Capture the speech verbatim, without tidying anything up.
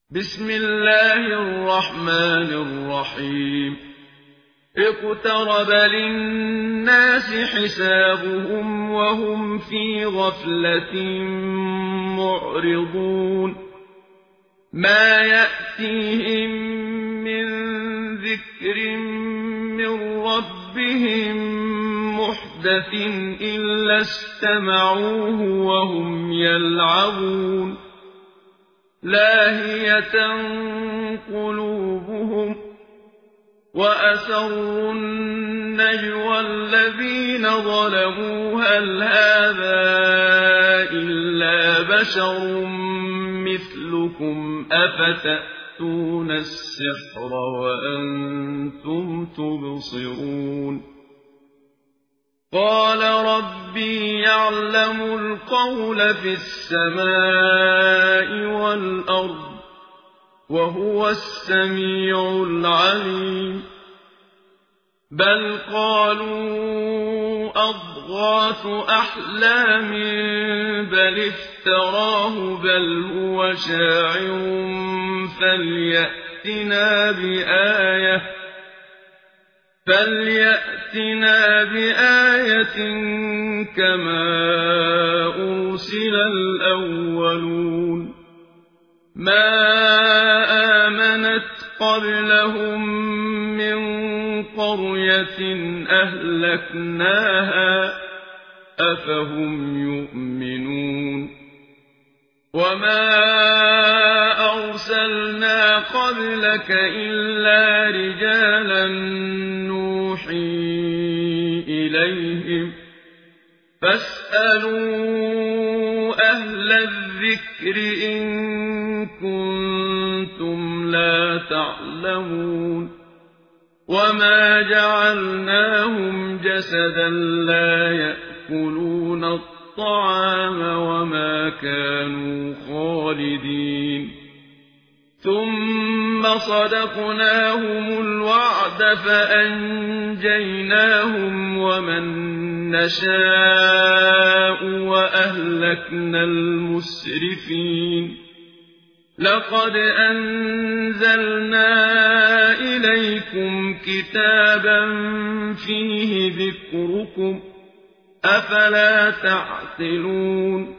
بسم الله الرحمن الرحيم اقترب للناس حسابهم وهم في غفلة معرضون ما يأتيهم من ذكر من ربهم محدث إلا استمعوه وهم يلعبون لاهية قلوبهم وأسروا النجوى الذين ظلموا هل هذا إلا بشر مثلكم أفتأتون السحر وأنتم تبصرون قال ربي يعلم القول في السماء والأرض وهو السميع العليم بل قالوا أضغاث أحلام بل افتراه بل هو شاعر فليأتنا بآية فليأتنا بآية كما أرسل الأولون ما آمنت قبلهم من قرية أهلكناها أفهم يؤمنون وما أرسلنا قبلك إلا رجالا نوحي إليهم فاسألوا أهل الذكر إن كنتم لا تعلمون وما جعلناهم جسدا لا يأكلون الطعام وما كانوا خالدين ثم صدقناهم الوعد فأنجيناهم ومن نشاء وأهلكنا المسرفين لقد أنزلنا إليكم كتابا فيه ذكركم أفلا تعقلون